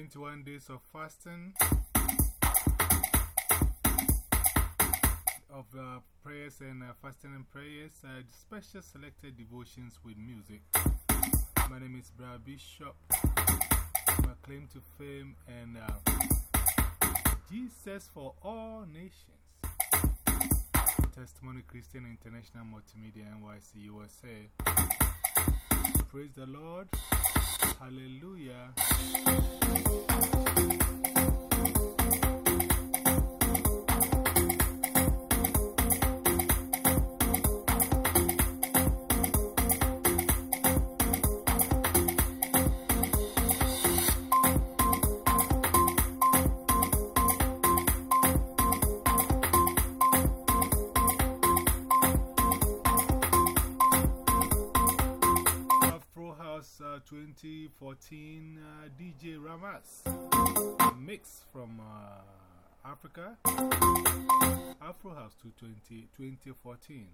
21 days of fasting, of prayers and fasting and prayers, special selected devotions with music. My name is Bra Bishop. My claim to fame and Jesus for all nations. Testimony Christian International Multimedia NYC USA. Praise the Lord. Hallelujah. Afro House 2014 DJ Ramas mix from Africa. Afro House 2014.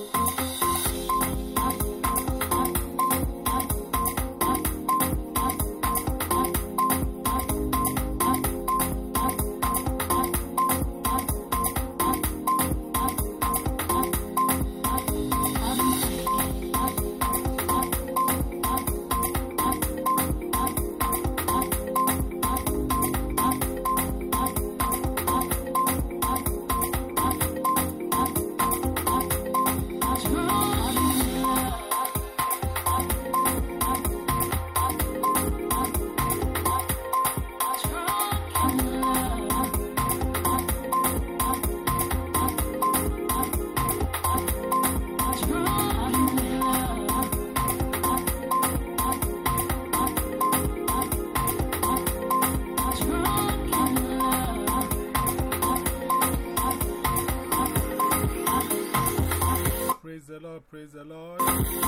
Praise the Lord, praise the Lord.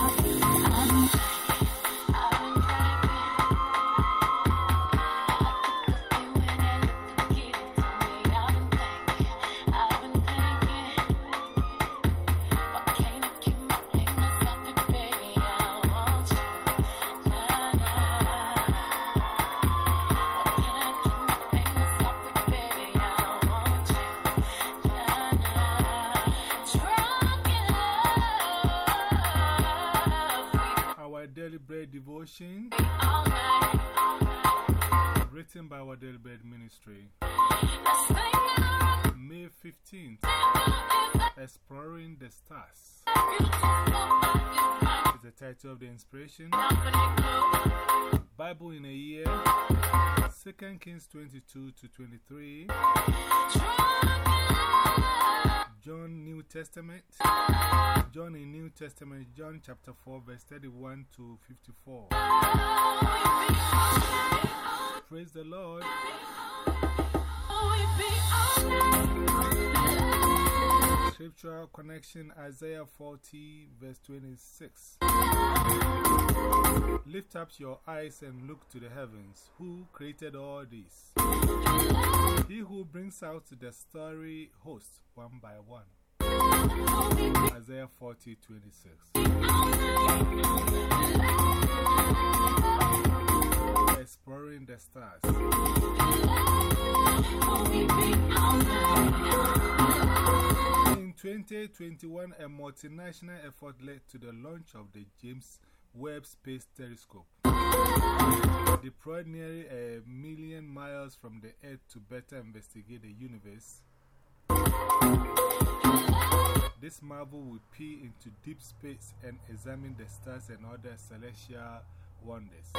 Daily Bread Devotion, written by our Daily Bread Ministry. May 15th, Exploring the Stars is the title of the inspiration. Bible in a Year, 2 Kings 22 to 23. John New Testament, John in New Testament, John chapter 4, verse 31 to 54. Praise the Lord. Scriptural connection, Isaiah 40, verse 26. Lift up your eyes and look to the heavens. Who created all this? He who brings out the starry host one by one. Isaiah 40, 26. Exploring the stars. In 2021, a multinational effort led to the launch of the James Webb Space Telescope, deployed nearly 1 million miles from the Earth to better investigate the universe. This marvel will peer into deep space and examine the stars and other celestial wonders.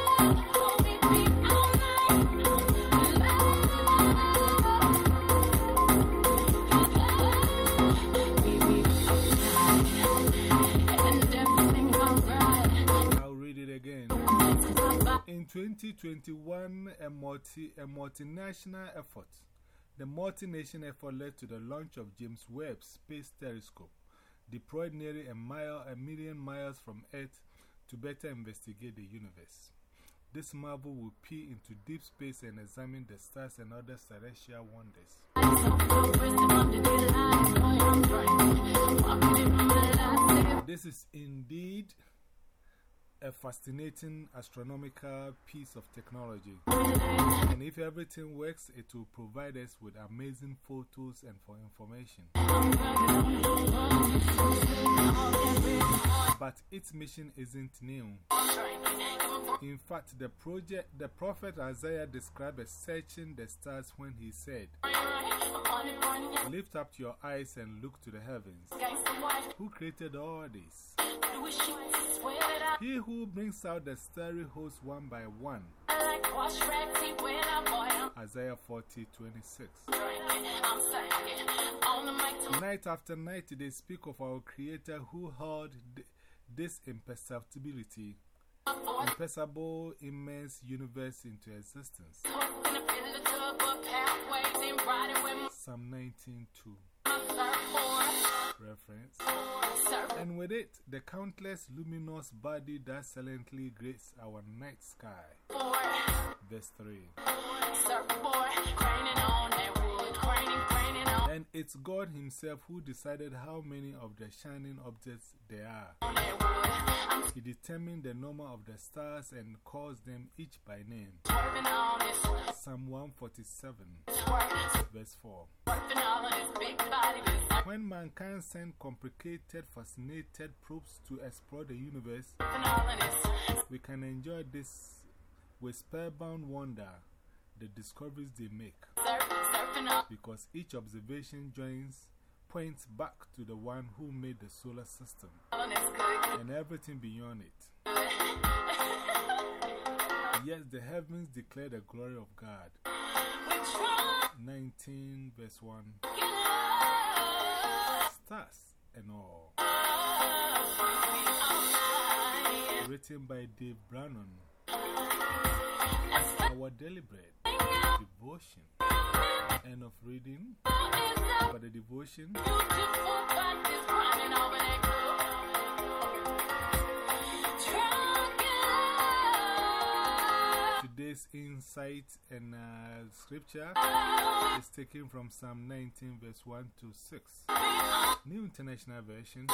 I'll read it again. In 2021, a multinational effort. The multinational effort led to the launch of James Webb Space Telescope, deployed nearly a million miles from Earth to better investigate the universe. This marvel will peer into deep space and examine the stars and other celestial wonders. This is indeed a fascinating astronomical piece of technology. And if everything works, it will provide us with amazing photos and for information. But its mission isn't new. In fact, the prophet Isaiah described as searching the stars when he said, "Lift up your eyes and look to the heavens. Who created all this? He who brings out the starry host one by one." Isaiah 40:26. Night after night, they speak of our Creator who held this imperceptible, immense universe into existence. Psalm 19:2. Reference. And with it, the countless luminous body that silently graces our night sky. Verse 3. And it's God Himself who decided how many of the shining objects there are. He determined the number of the stars and calls them each by name. Psalm 147, verse 4. When mankind sent complicated, fascinated probes to explore the universe, we can enjoy this with spellbound wonder, the discoveries they make. Because each observation points back to the one who made the solar system and everything beyond it. Yes, the heavens declare the glory of God. 19 verse 1. Stars and all. Written by Dave Brannon. Our daily bread, devotion. End of reading for the devotion. Today's insight and scripture is taken from Psalm 19, verse 1 to 6. New International Version.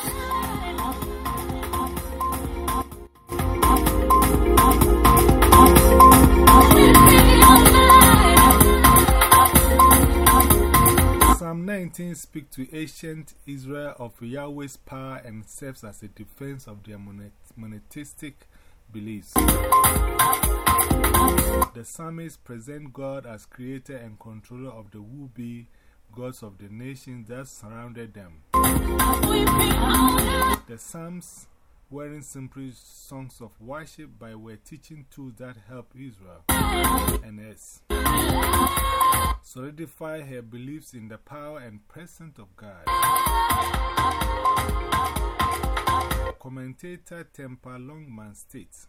Psalm 19 speaks to ancient Israel of Yahweh's power and serves as a defense of their monotheistic beliefs. The psalmists present God as creator and controller of the would-be gods of the nations that surrounded them. The psalms weren't simply songs of worship, but were teaching tools that help Israel and us solidify her beliefs in the power and presence of God. Commentator Temper Longman states,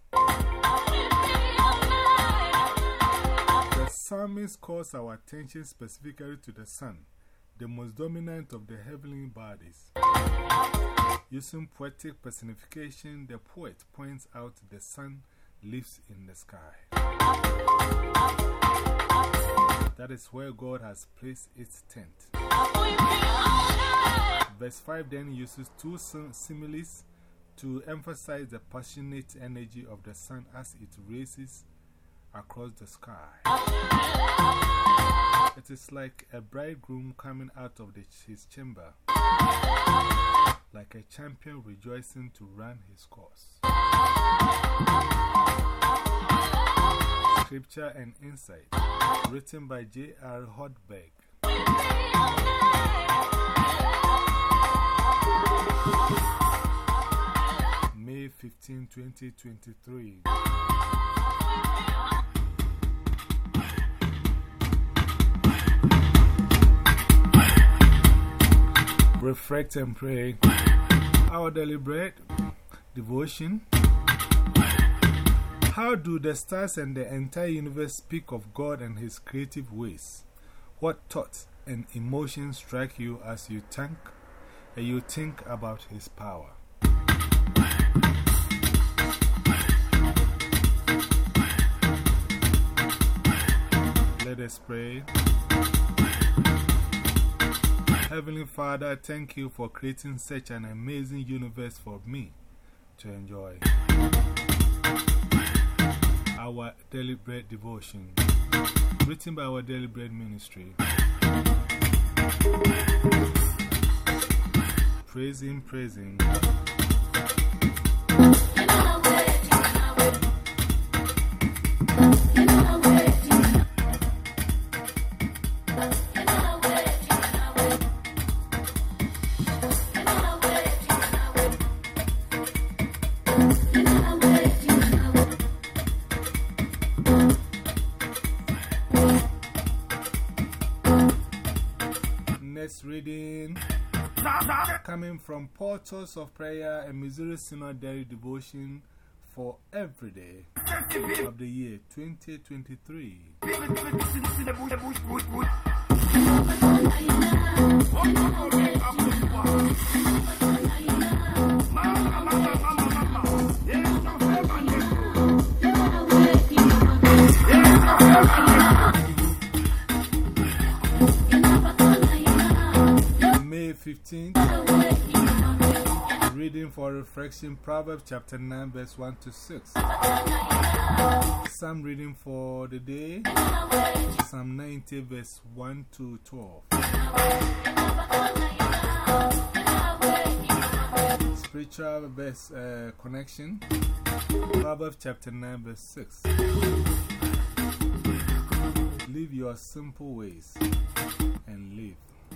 the psalmist calls our attention specifically to the sun, the most dominant of the heavenly bodies. Using poetic personification, the poet points out the sun lives in the sky. That is where God has placed its tent. Verse 5 then uses two similes to emphasize the passionate energy of the sun as it races across the sky. It is like a bridegroom coming out of his chamber, like a champion rejoicing to run his course. Scripture and Insight, written by J.R. Hodberg. May 15, 2023. Reflect and pray. Our daily bread, devotion. How do the stars and the entire universe speak of God and His creative ways? What thoughts and emotions strike you as you think about His power? Let us pray. Heavenly Father, thank you for creating such an amazing universe for me to enjoy. our Daily Bread devotion, written by our Daily Bread ministry. Praise Him, praise Him. Next reading, coming from Portals of Prayer and Missouri Synod Daily Devotion for every day of the year 2023. May 15th, reading for reflection, Proverbs chapter 9, verse 1 to 6. Psalm reading for the day, Psalm 90, verse 1 to 12. Spiritual verse connection, Proverbs chapter 9, verse 6. Live your simple ways and live,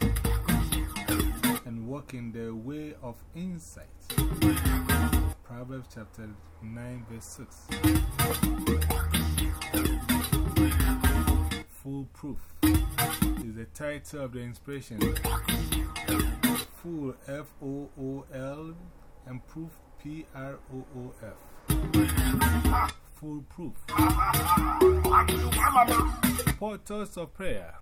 and walk in the way of insight. Proverbs chapter 9, verse 6. Foolproof is the title of the inspiration. Fool, F-O-O-L, and proof, P-R-O-O-F. Foolproof. Portals of Prayer.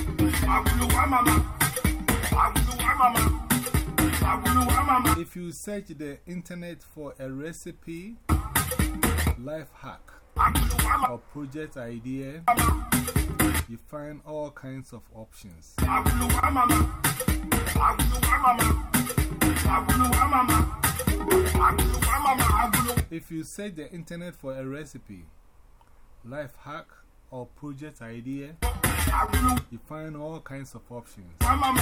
If you search the internet for a recipe, life hack, or project idea, you find all kinds of options. If you search the internet for a recipe, life hack, or project idea, you find all kinds of options.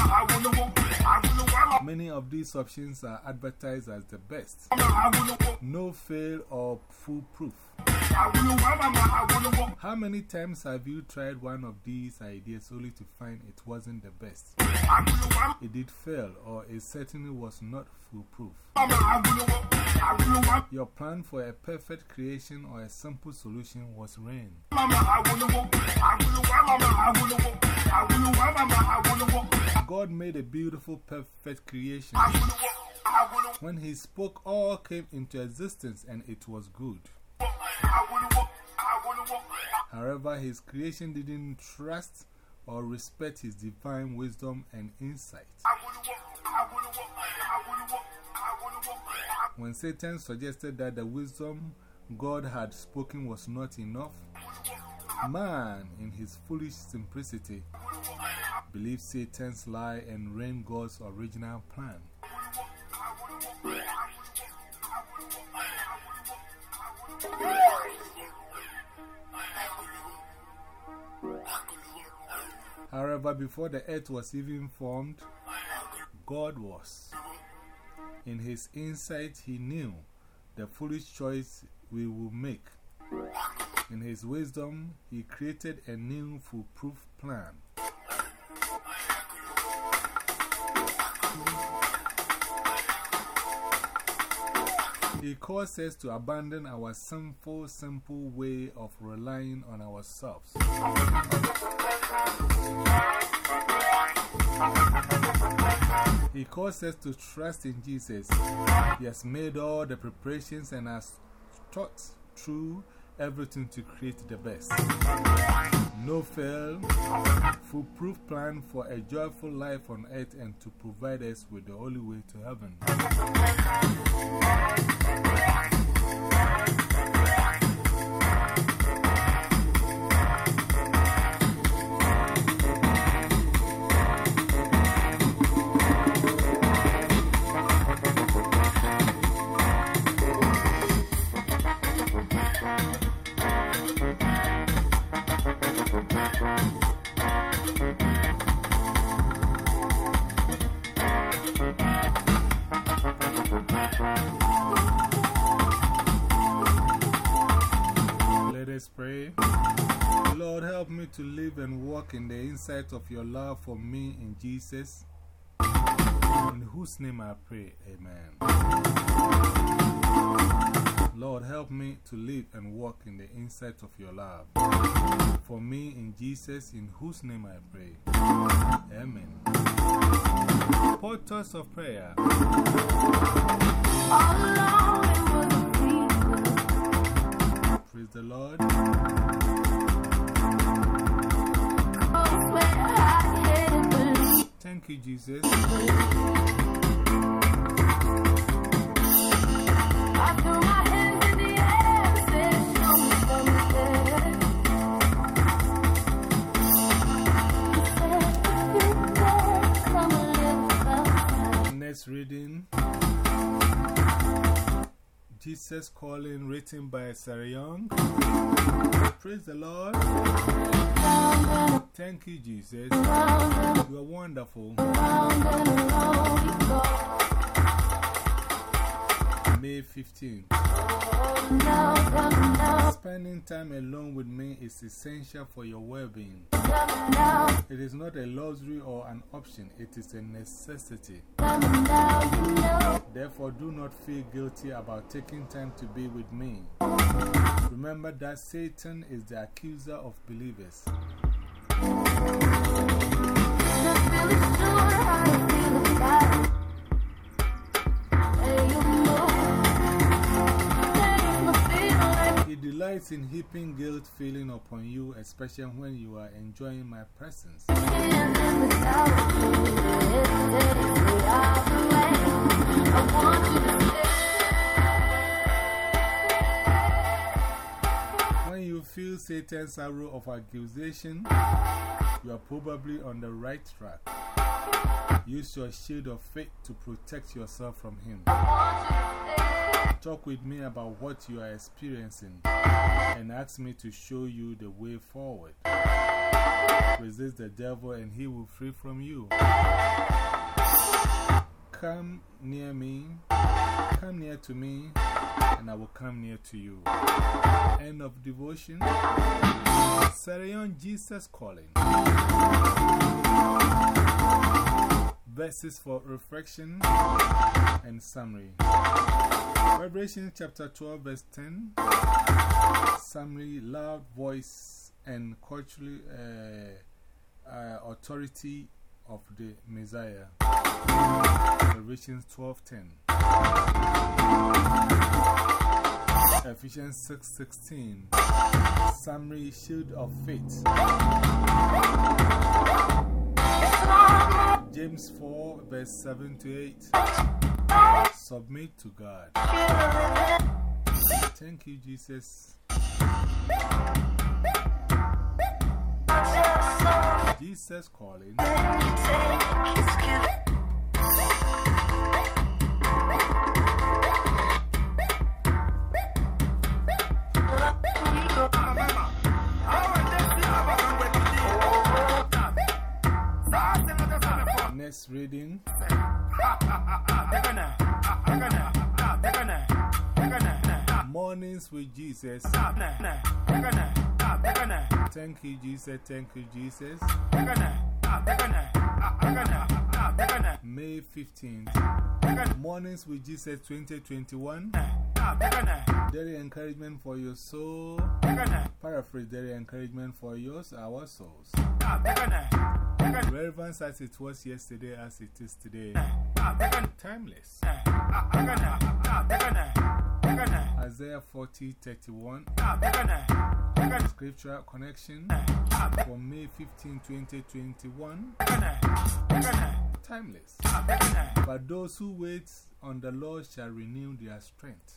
Many of these options are advertised as the best. No fail or foolproof. How many times have you tried one of these ideas only to find it wasn't the best? It did fail, or it certainly was not foolproof. Your plan for a perfect creation or a simple solution was rain. God made a beautiful, perfect creation. When He spoke, all came into existence, and it was good. However, His creation didn't trust or respect His divine wisdom and insight. When Satan suggested that the wisdom God had spoken was not enough, man, in his foolish simplicity, believed Satan's lie and ran God's original plan. However, before the earth was even formed, God was. In His insight, He knew the foolish choice we will make. In His wisdom, He created a new foolproof plan. He calls us to abandon our simple way of relying on ourselves. He calls us to trust in Jesus. He has made all the preparations and has thought through everything to create the best. No fail, foolproof plan for a joyful life on earth and to provide us with the only way to heaven. to live and walk in the insight of your love for me in Jesus, in whose name I pray. Amen. Lord, help me to live and walk in the insight of your love for me in Jesus, in whose name I pray. Amen. Portals of prayer. Praise the Lord. Thank you, Jesus. Next reading, Jesus Calling, written by Sarah Young. Praise the Lord. Thank you, Jesus. You are wonderful. May 15th. Spending time alone with me is essential for your well-being. It is not a luxury or an option, it is a necessity. Therefore, do not feel guilty about taking time to be with me. Remember that Satan is the accuser of believers. He delights in heaping guilt feeling upon you, especially when you are enjoying my presence. When you feel Satan's arrow of accusation, you are probably on the right track. Use your shield of faith to protect yourself from him. Talk with me about what you are experiencing and ask me to show you the way forward. Resist the devil and he will flee from you. Come near me, come near to me, and I will come near to you. End of devotion. Sarah Young, Jesus Calling. Verses for reflection and summary. Revelation chapter 12, verse 10. Summary: loud voice and cultural authority of the Messiah. Revelation 12:10. Ephesians 6:16. Summary: shield of faith. James 4, verse 7 to 8. Submit to God. Thank you, Jesus. Jesus Calling. Next reading. Mornings with Jesus. Thank you, Jesus. Thank you, Jesus. May 15th. Mornings with Jesus 2021. Daily encouragement for your soul. Paraphrase: daily encouragement for our souls. Relevance as it was yesterday, as it is today. Timeless. Isaiah 40:31. Scripture connection for May 15, 2021. Timeless. But those who wait on the Lord shall renew their strength.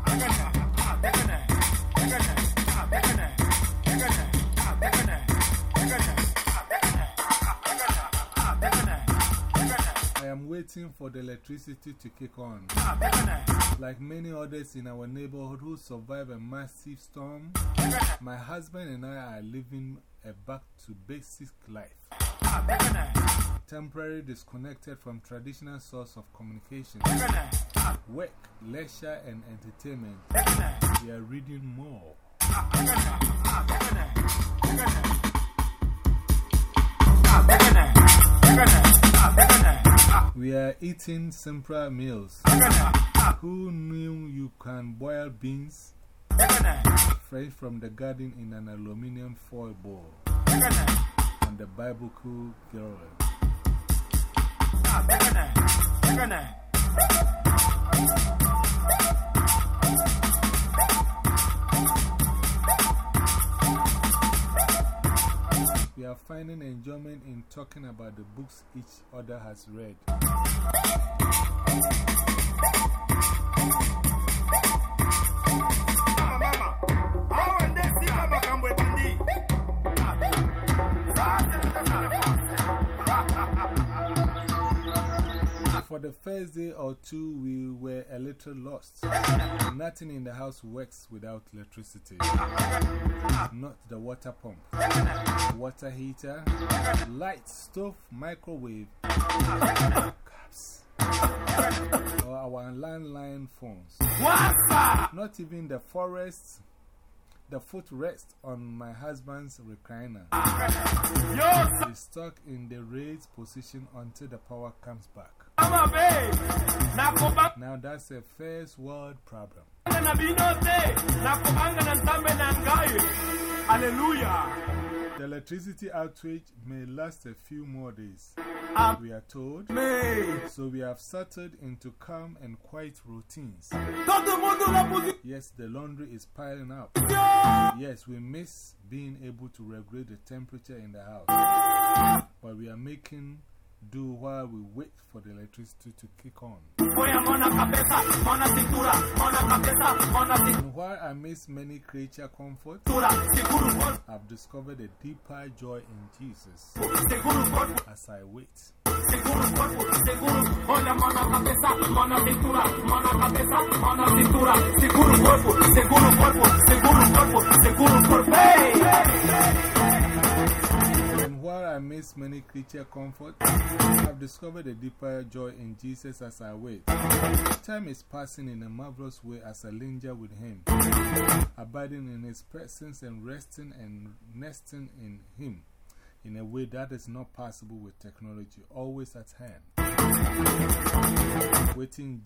I am waiting for the electricity to kick on. Like many others in our neighborhood who survived a massive storm, my husband and I are living a back-to-basic life. Temporarily disconnected from traditional source of communication. Work, leisure, and entertainment. We are reading more. We are eating simple meals. Who knew you can boil beans fresh from the garden in an aluminum foil bowl? And the Bible cool girl. We are finding enjoyment in talking about the books each other has read. For the first day or two, we were a little lost. Nothing in the house works without electricity. Not the water pump, water heater, light, stove, microwave, cups, or our landline phones. Not even the forest, the footrest on my husband's recliner. He's stuck in the raised position until the power comes back. Now that's a first world problem. Hallelujah. The electricity outage may last a few more days, we are told. So we have settled into calm and quiet routines. Yes, the laundry is piling up. Yes, we miss being able to regulate the temperature in the house. But we are making do while we wait for the electricity to kick on. And while I miss many creature comforts, I've discovered a deeper joy in Jesus as I wait. And while I miss many creature comforts, I've discovered a deeper joy in Jesus as I wait. Time is passing in a marvelous way as I linger with Him, abiding in His presence and resting and nesting in Him in a way that is not possible with technology, always at hand. Waiting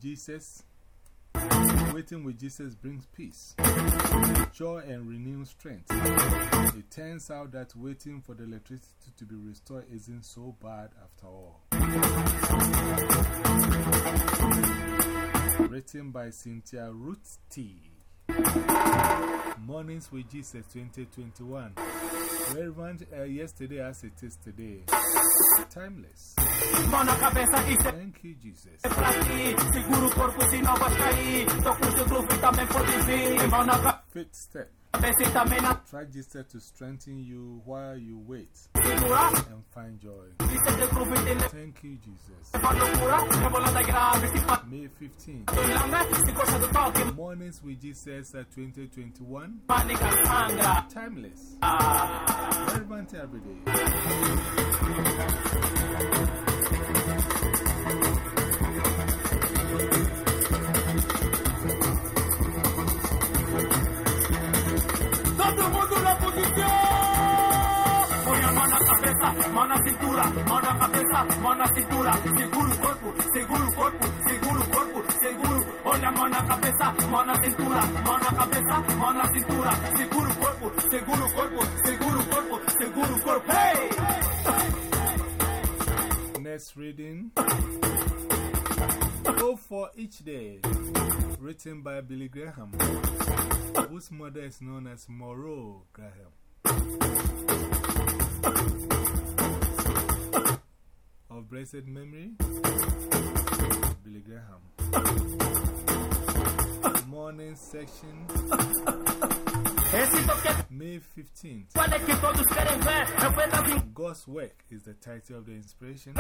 with Jesus brings peace, joy, and renewed strength. It turns out that waiting for the electricity to be restored isn't so bad after all. Written by Cynthia Ruth T. Mornings with Jesus 2021. Relevant yesterday as it is today. Timeless. Thank you, Jesus. Fifth step. Try Jesus to strengthen you while you wait and find joy. Thank you, Jesus. May 15. Mornings with Jesus 2021. Timeless. Relevant every day. Mano a cintura, mano a cabeza, mano a cintura, seguro el cuerpo, seguro el cuerpo, seguro el cuerpo, seguro. Olha, mano a cabeza, mano a cintura, mano a cabeza, mano a cintura, seguro el cuerpo, seguro el cuerpo, seguro el cuerpo, seguro el cuerpo. Hey! Next reading. Go for each day. Written by Billy Graham, whose mother is known as Moreau Graham. Of blessed memory, Billy Graham. Morning section, May 15th. God's Work is the title of the inspiration.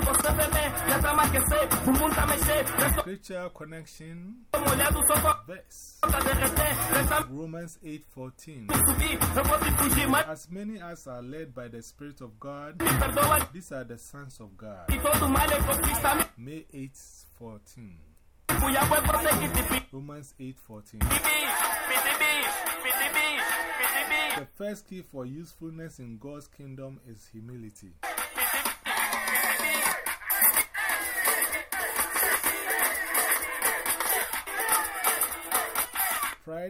Scripture connection verse, Romans 8:14. As many as are led by the Spirit of God, these are the sons of God. May 8:14. Romans 8:14. The first key for usefulness in God's kingdom is humility.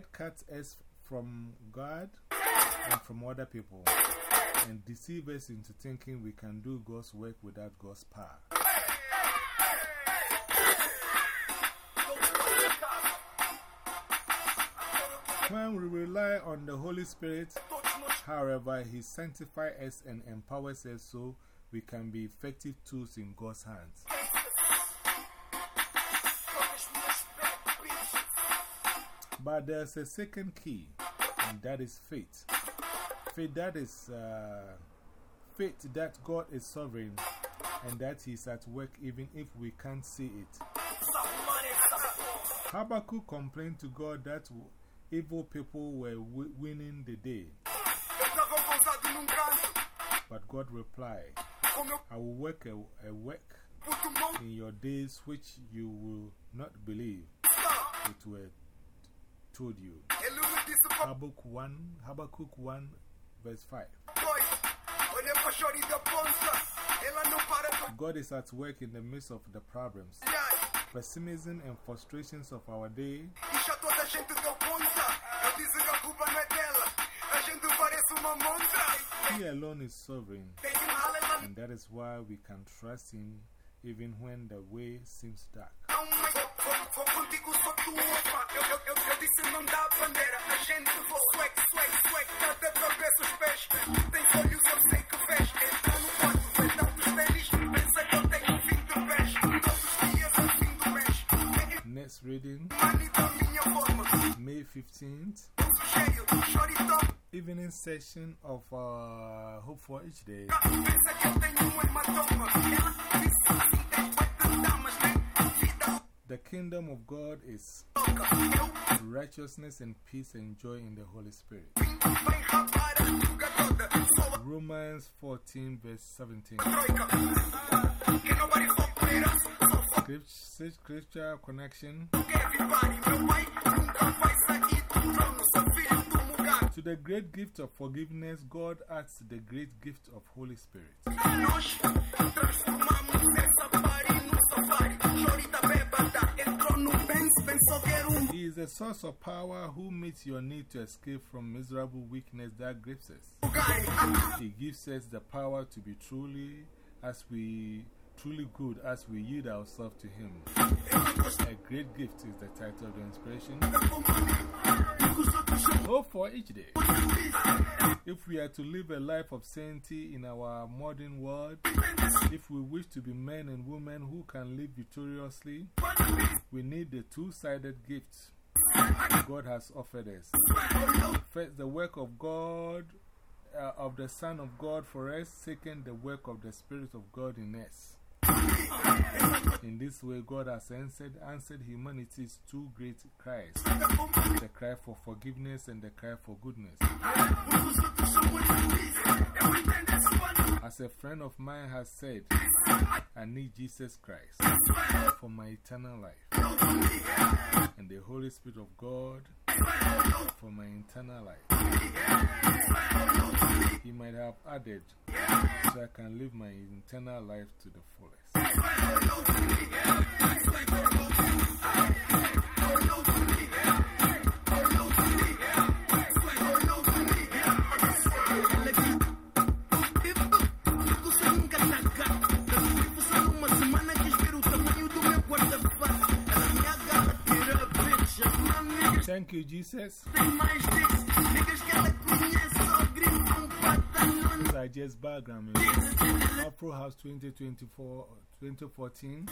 Pride cuts us from God and from other people and deceives us into thinking we can do God's work without God's power. When we rely on the Holy Spirit, however, He sanctifies us and empowers us so we can be effective tools in God's hands. But there's a second key, and that is faith. Faith that is faith that God is sovereign and that He is at work even if we can't see it. Habakkuk complained to God that evil people were winning the day. But God replied, I will work a work in your days which you will not believe it were told you. Habakkuk 1 verse 5. God is at work in the midst of the problems, pessimism and frustrations of our day. He alone is sovereign, and that is why we can trust Him even when the way seems dark. Next reading, May 15th, evening session of Hope for Each Day. The kingdom of God is righteousness and peace and joy in the Holy Spirit. Romans 14 verse 17. Scripture connection. To the great gift of forgiveness, God adds the great gift of Holy Spirit. He is the source of power who meets your need to escape from miserable weakness that grips us. He gives us the power to be truly good as we yield ourselves to Him. A great gift is the title of the inspiration. Hope for each day. If we are to live a life of sanctity in our modern world, if we wish to be men and women who can live victoriously, we need the two-sided gifts God has offered us. First, the work of God, of the Son of God for us. Second, the work of the Spirit of God in us. In this way, God has answered humanity's two great cries, the cry for forgiveness and the cry for goodness. As a friend of mine has said, I need Jesus Christ for my eternal life, and the Holy Spirit of God for my eternal life. He might have added, so I can live my eternal life to the fullest. Thank you, Jesus. These are just background music. Afro House 2014.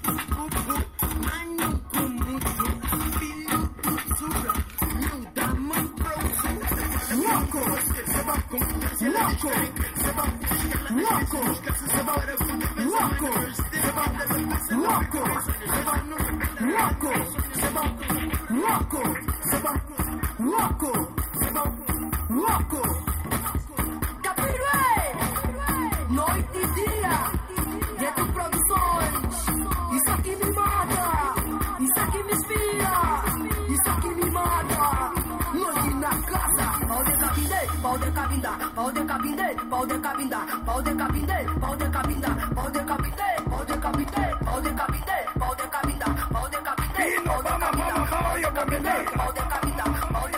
Noite e dia, Gueto Produções. Isso aqui me mata, isso aqui me inspira, isso aqui me mata. Noite na casa, pau de cabinde, pau de cabinda, pau de cabinde, pau de cabinda, pau de cabinde, pau de cabinda, pau de cabinde, pau de cabinde, pau de cabinde, pau de cabinda, pau de cabinde, pau de cabinda, pau de cabinda, pau de cabinda, pau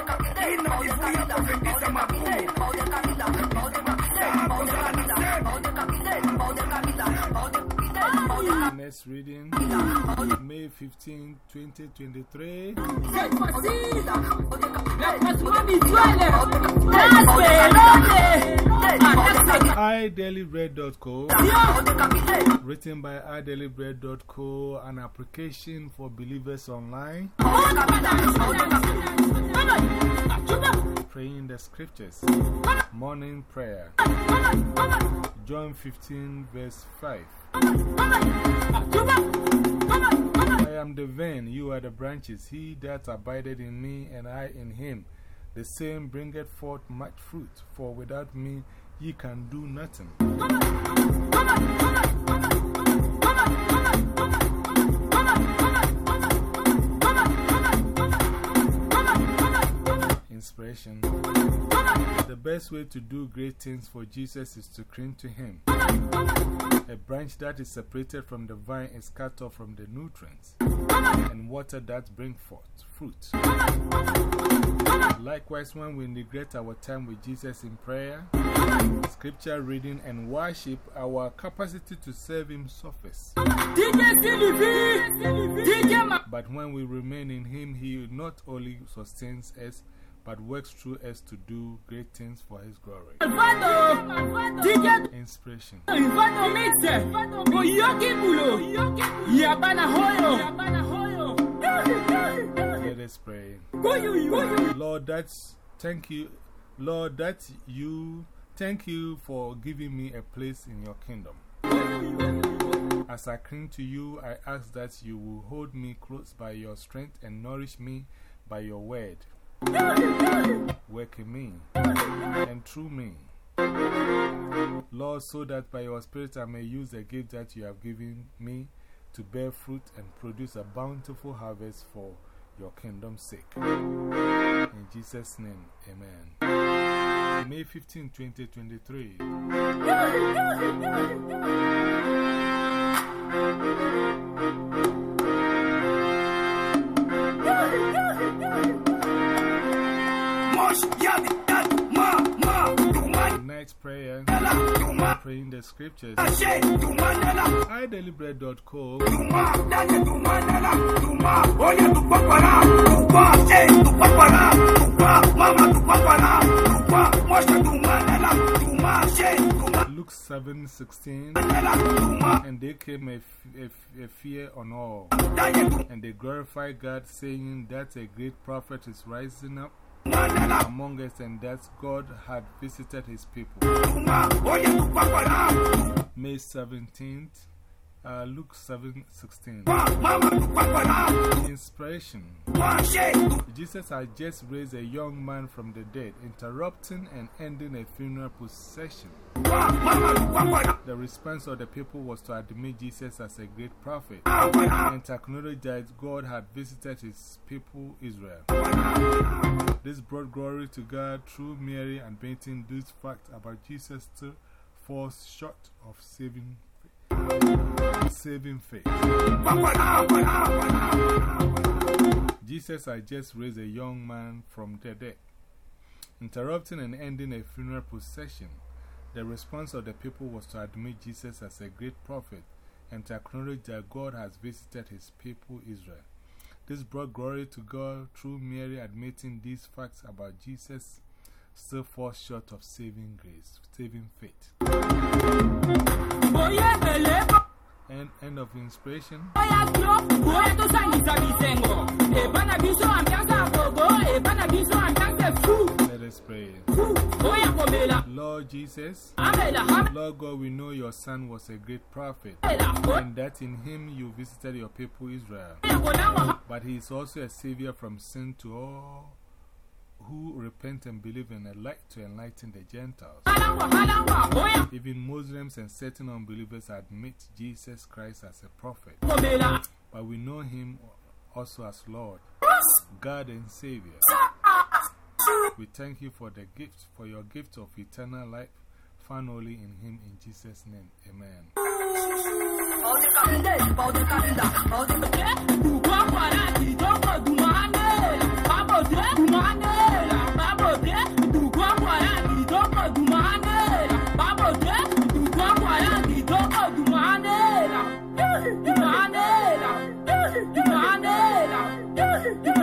Next reading, May 15, 2023. iDailyBread.co, written by iDailyBread.co, an application for believers online, praying the scriptures, morning prayer, John 15 verse 5. I am the vine, you are the branches. He that abideth in me, and I in him, the same bringeth forth much fruit. For without me ye can do nothing. Inspiration. The best way to do great things for Jesus is to cling to him. A branch that is separated from the vine is cut off from the nutrients and water that bring forth fruit. Likewise, when we neglect our time with Jesus in prayer, scripture reading, and worship, our capacity to serve him suffers. But when we remain in him, he not only sustains us, but works through us to do great things for his glory. Inspiration. Let us pray. Lord, thank you for giving me a place in your kingdom. As I cling to you, I ask that you will hold me close by your strength and nourish me by your word. Work in me and through me, Lord, so that by your Spirit I may use the gift that you have given me to bear fruit and produce a bountiful harvest for your kingdom's sake. In Jesus' name, amen. May 15, 2023. Tonight's prayer, praying the scriptures, iDailyBread.co, Luke 7:16, and they came a fear on all, and they glorified God, saying that a great prophet is rising up among us, and that God had visited his people. May 17th, Luke 7:16. Inspiration. Jesus had just raised a young man from the dead, interrupting and ending a funeral procession. The response of the people was to admit Jesus as a great prophet and to acknowledge that God had visited his people, Israel. This brought glory to God through Mary, admitting this fact about Jesus still falls short of saving faith. Jesus had just raised a young man from the dead, interrupting and ending a funeral procession. The response of the people was to admit Jesus as a great prophet and to acknowledge that God has visited his people, Israel. This brought glory to God through Mary, admitting these facts about Jesus still falls short of saving faith. End of inspiration. Let us pray. Lord Jesus, Lord God, we know your son was a great prophet, and that in him you visited your people Israel. But he is also a savior from sin to all who repent and believe in a light to enlighten the Gentiles. Even Muslims and certain unbelievers admit Jesus Christ as a prophet, but we know him also as Lord, God and Savior. We thank you for the gift, for your gift of eternal life, found only in him. In Jesus' name, amen. Yeah. Give